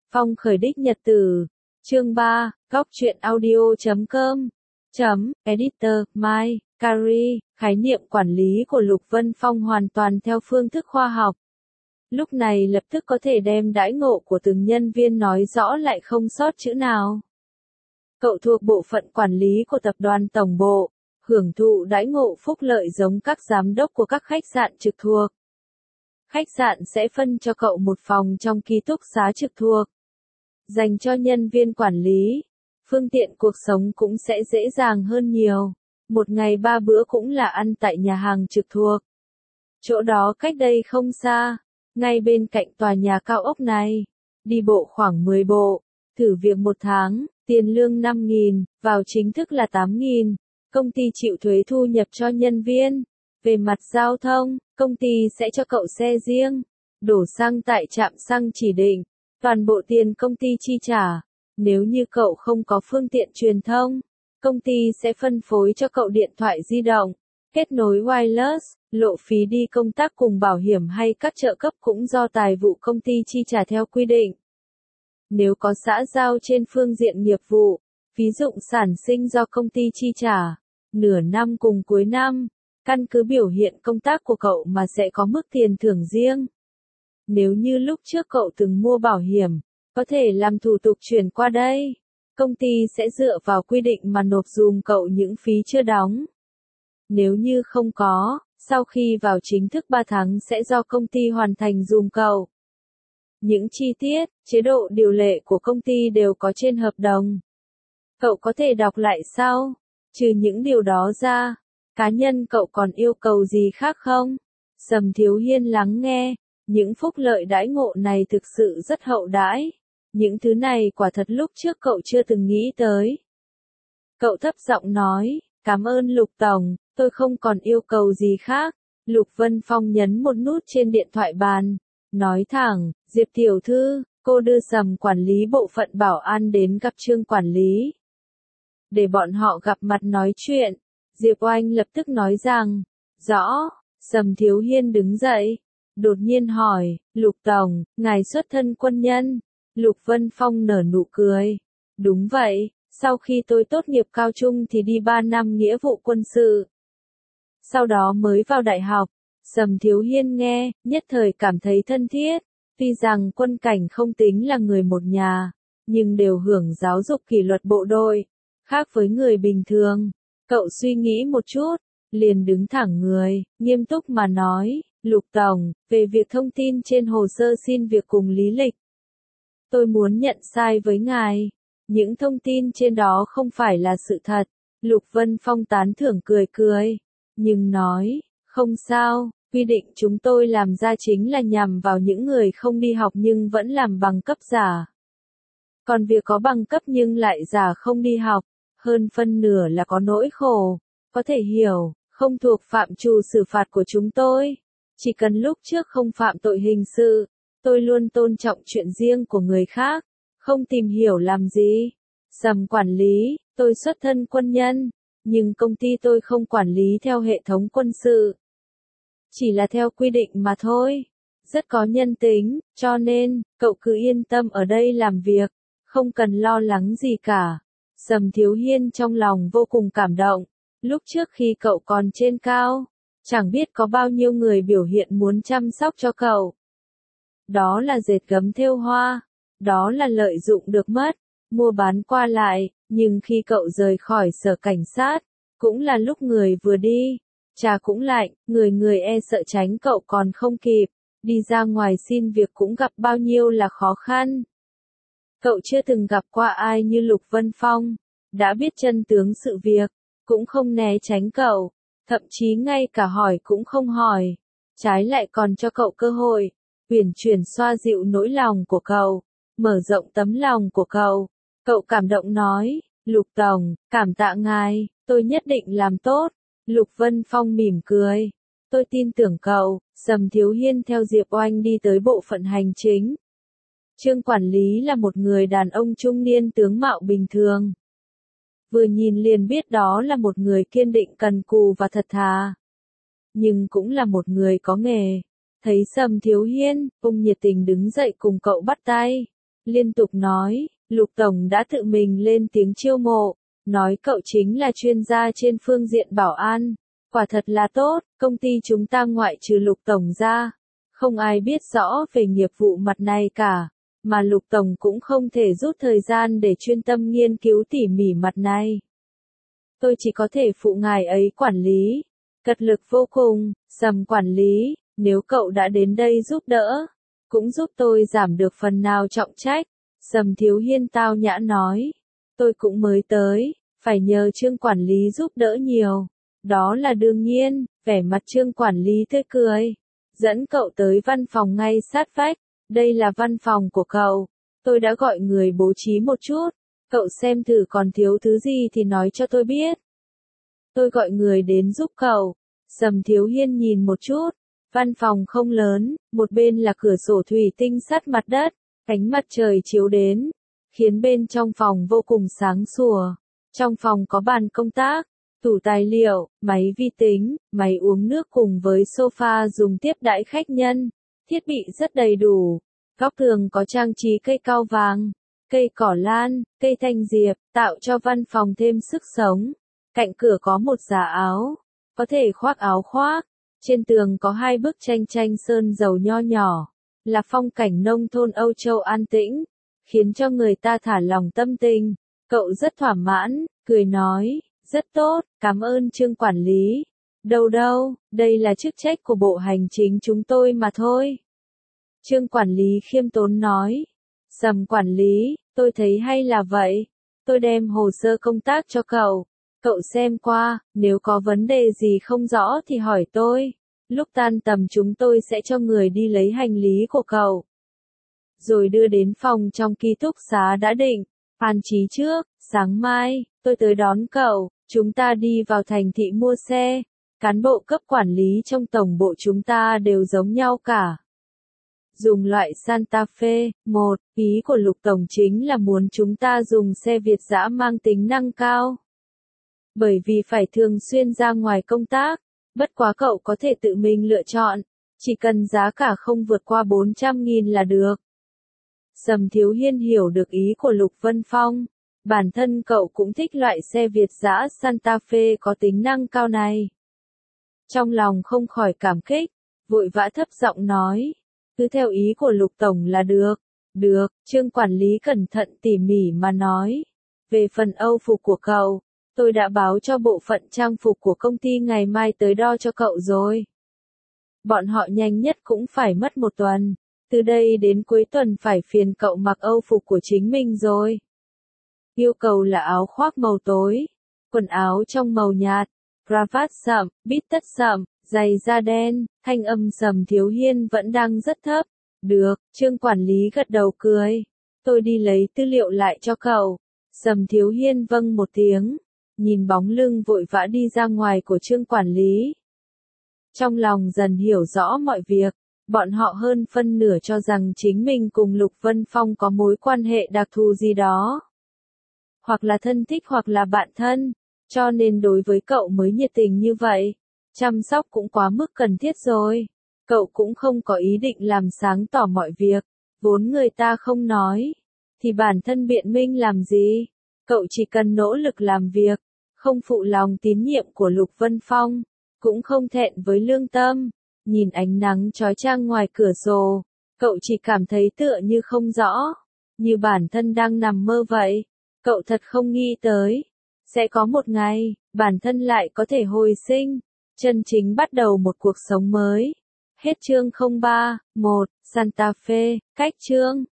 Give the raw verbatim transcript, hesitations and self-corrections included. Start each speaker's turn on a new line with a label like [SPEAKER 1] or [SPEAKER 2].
[SPEAKER 1] Phong khởi đích nhật tử. Chương ba, góc truyện audio chấm com. Chấm, editor, Mai, Carey, khái niệm quản lý của Lục Vân Phong hoàn toàn theo phương thức khoa học. Lúc này lập tức có thể đem đãi ngộ của từng nhân viên nói rõ lại không sót chữ nào. Cậu thuộc bộ phận quản lý của tập đoàn tổng bộ, hưởng thụ đãi ngộ phúc lợi giống các giám đốc của các khách sạn trực thuộc. Khách sạn sẽ phân cho cậu một phòng trong ký túc xá trực thuộc. Dành cho nhân viên quản lý, phương tiện cuộc sống cũng sẽ dễ dàng hơn nhiều. Một ngày ba bữa cũng là ăn tại nhà hàng trực thuộc. Chỗ đó cách đây không xa, ngay bên cạnh tòa nhà cao ốc này. Đi bộ khoảng mười bộ, thử việc một tháng, tiền lương năm nghìn, vào chính thức là tám nghìn. Công ty chịu thuế thu nhập cho nhân viên. Về mặt giao thông, công ty sẽ cho cậu xe riêng, đổ xăng tại trạm xăng chỉ định, toàn bộ tiền công ty chi trả. Nếu như cậu không có phương tiện truyền thông, công ty sẽ phân phối cho cậu điện thoại di động, kết nối wireless, lộ phí đi công tác cùng bảo hiểm hay các trợ cấp cũng do tài vụ công ty chi trả theo quy định. Nếu có xã giao trên phương diện nghiệp vụ, ví dụ sản sinh do công ty chi trả, nửa năm cùng cuối năm, căn cứ biểu hiện công tác của cậu mà sẽ có mức tiền thưởng riêng. Nếu như lúc trước cậu từng mua bảo hiểm, có thể làm thủ tục chuyển qua đây. Công ty sẽ dựa vào quy định mà nộp dùm cậu những phí chưa đóng. Nếu như không có, sau khi vào chính thức ba tháng sẽ do công ty hoàn thành dùm cậu. Những chi tiết, chế độ điều lệ của công ty đều có trên hợp đồng. Cậu có thể đọc lại sau. Trừ những điều đó ra, cá nhân cậu còn yêu cầu gì khác không? Sầm Thiếu Hiên lắng nghe, những phúc lợi đãi ngộ này thực sự rất hậu đãi. Những thứ này quả thật lúc trước cậu chưa từng nghĩ tới. Cậu thấp giọng nói, cảm ơn Lục Tổng, tôi không còn yêu cầu gì khác. Lục Vân Phong nhấn một nút trên điện thoại bàn, nói thẳng, Diệp tiểu thư, cô đưa Sầm quản lý bộ phận bảo an đến gặp Trương quản lý. Để bọn họ gặp mặt nói chuyện. Diệp Oanh lập tức nói rằng, rõ. Sầm Thiếu Hiên đứng dậy, đột nhiên hỏi, Lục Tổng, ngài xuất thân quân nhân. Lục Vân Phong nở nụ cười. Đúng vậy, sau khi tôi tốt nghiệp cao trung thì đi ba năm nghĩa vụ quân sự. Sau đó mới vào đại học. Sầm Thiếu Hiên nghe, nhất thời cảm thấy thân thiết. Tuy rằng quân cảnh không tính là người một nhà, nhưng đều hưởng giáo dục kỷ luật bộ đội. Khác với người bình thường, cậu suy nghĩ một chút, liền đứng thẳng người, nghiêm túc mà nói, Lục Tổng, về việc thông tin trên hồ sơ xin việc cùng lý lịch. Tôi muốn nhận sai với ngài. Những thông tin trên đó không phải là sự thật. Lục Vân Phong tán thưởng cười cười. Nhưng nói, không sao, quy định chúng tôi làm ra chính là nhằm vào những người không đi học nhưng vẫn làm bằng cấp giả. Còn việc có bằng cấp nhưng lại giả không đi học, hơn phân nửa là có nỗi khổ. Có thể hiểu, không thuộc phạm trù xử phạt của chúng tôi. Chỉ cần lúc trước không phạm tội hình sự. Tôi luôn tôn trọng chuyện riêng của người khác, không tìm hiểu làm gì. Sầm quản lý, tôi xuất thân quân nhân, nhưng công ty tôi không quản lý theo hệ thống quân sự. Chỉ là theo quy định mà thôi. Rất có nhân tính, cho nên, cậu cứ yên tâm ở đây làm việc, không cần lo lắng gì cả. Sầm Thiếu Hiên trong lòng vô cùng cảm động. Lúc trước khi cậu còn trên cao, chẳng biết có bao nhiêu người biểu hiện muốn chăm sóc cho cậu. Đó là dệt gấm thêu hoa, đó là lợi dụng được mất, mua bán qua lại, nhưng khi cậu rời khỏi sở cảnh sát, cũng là lúc người vừa đi, trà cũng lạnh, người người e sợ tránh cậu còn không kịp, đi ra ngoài xin việc cũng gặp bao nhiêu là khó khăn. Cậu chưa từng gặp qua ai như Lục Vân Phong, đã biết chân tướng sự việc, cũng không né tránh cậu, thậm chí ngay cả hỏi cũng không hỏi, trái lại còn cho cậu cơ hội. Uyển chuyển xoa dịu nỗi lòng của cậu, mở rộng tấm lòng của cậu. Cậu cảm động nói, Lục Tổng, cảm tạ ngài, tôi nhất định làm tốt. Lục Vân Phong mỉm cười. Tôi tin tưởng cậu. Sầm Thiếu Hiên theo Diệp Oanh đi tới bộ phận hành chính. Trương quản lý là một người đàn ông trung niên tướng mạo bình thường. Vừa nhìn liền biết đó là một người kiên định cần cù và thật thà. Nhưng cũng là một người có nghề. Thấy Sầm Thiếu Hiên, ông nhiệt tình đứng dậy cùng cậu bắt tay. liên tục nói, Lục Tổng đã tự mình lên tiếng chiêu mộ, nói cậu chính là chuyên gia trên phương diện bảo an. Quả thật là tốt, công ty chúng ta ngoại trừ Lục Tổng ra, không ai biết rõ về nghiệp vụ mặt này cả, mà Lục Tổng cũng không thể rút thời gian để chuyên tâm nghiên cứu tỉ mỉ mặt này. Tôi chỉ có thể phụ ngài ấy quản lý, cật lực vô cùng, Sầm quản lý, nếu cậu đã đến đây giúp đỡ, cũng giúp tôi giảm được phần nào trọng trách. Sầm Thiếu Hiên tao nhã nói, tôi cũng mới tới, phải nhờ Trương quản lý giúp đỡ nhiều. Đó là đương nhiên, vẻ mặt Trương quản lý tươi cười, dẫn cậu tới văn phòng ngay sát vách, đây là văn phòng của cậu, tôi đã gọi người bố trí một chút, cậu xem thử còn thiếu thứ gì thì nói cho tôi biết. Tôi gọi người đến giúp cậu. Sầm Thiếu Hiên nhìn một chút, văn phòng không lớn, một bên là cửa sổ thủy tinh sát mặt đất, ánh mặt trời chiếu đến, khiến bên trong phòng vô cùng sáng sủa. Trong phòng có bàn công tác, tủ tài liệu, máy vi tính, máy uống nước cùng với sofa dùng tiếp đãi khách nhân, thiết bị rất đầy đủ. Góc tường có trang trí cây cao vàng, cây cỏ lan, cây thanh diệp, tạo cho văn phòng thêm sức sống. Cạnh cửa có một giá áo, có thể khoác áo khoác. Trên tường có hai bức tranh tranh sơn dầu nho nhỏ, là phong cảnh nông thôn Âu Châu an tĩnh, khiến cho người ta thả lòng tâm tình. Cậu rất thỏa mãn, cười nói, rất tốt, cảm ơn Trương quản lý. Đâu đâu, đây là chức trách của bộ hành chính chúng tôi mà thôi. Trương quản lý khiêm tốn nói. Sầm quản lý, tôi thấy hay là vậy. Tôi đem hồ sơ công tác cho cậu. Cậu xem qua, nếu có vấn đề gì không rõ thì hỏi tôi. Lúc tan tầm chúng tôi sẽ cho người đi lấy hành lý của cậu. Rồi đưa đến phòng trong ký túc xá đã định. An trí trước, sáng mai, tôi tới đón cậu, chúng ta đi vào thành thị mua xe. Cán bộ cấp quản lý trong tổng bộ chúng ta đều giống nhau cả. Dùng loại Santa Fe, một, ý của Lục Tổng chính là muốn chúng ta dùng xe Việt dã mang tính năng cao. Bởi vì phải thường xuyên ra ngoài công tác, bất quá cậu có thể tự mình lựa chọn, chỉ cần giá cả không vượt qua bốn trăm nghìn là được. Sầm Thiếu Hiên hiểu được ý của Lục Vân Phong, bản thân cậu cũng thích loại xe Việt dã Santa Fe có tính năng cao này. Trong lòng không khỏi cảm kích, vội vã thấp giọng nói, cứ theo ý của Lục Tổng là được. Được, Trương quản lý cẩn thận tỉ mỉ mà nói. Về phần âu phục của cậu, tôi đã báo cho bộ phận trang phục của công ty ngày mai tới đo cho cậu rồi. Bọn họ nhanh nhất cũng phải mất một tuần, từ đây đến cuối tuần phải phiền cậu mặc âu phục của chính mình rồi. Yêu cầu là áo khoác màu tối, quần áo trong màu nhạt, cravat sậm, bít tất sậm, giày da đen. Thanh âm Sầm Thiếu Hiên vẫn đang rất thấp. Được, Trương quản lý gật đầu cười. Tôi đi lấy tư liệu lại cho cậu. Sầm Thiếu Hiên vâng một tiếng, nhìn bóng lưng vội vã đi ra ngoài của Trương quản lý. Trong lòng dần hiểu rõ mọi việc, bọn họ hơn phân nửa cho rằng chính mình cùng Lục Vân Phong có mối quan hệ đặc thù gì đó. Hoặc là thân thích hoặc là bạn thân, cho nên đối với cậu mới nhiệt tình như vậy. Chăm sóc cũng quá mức cần thiết rồi. Cậu cũng không có ý định làm sáng tỏ mọi việc, vốn người ta không nói, thì bản thân biện minh làm gì. Cậu chỉ cần nỗ lực làm việc, không phụ lòng tín nhiệm của Lục Vân Phong, cũng không thẹn với lương tâm. Nhìn ánh nắng chói chang ngoài cửa sổ, cậu chỉ cảm thấy tựa như không rõ, như bản thân đang nằm mơ vậy. Cậu thật không nghĩ tới, sẽ có một ngày, bản thân lại có thể hồi sinh, chân chính bắt đầu một cuộc sống mới. Hết chương không ba, một, Santa Fe, cách chương.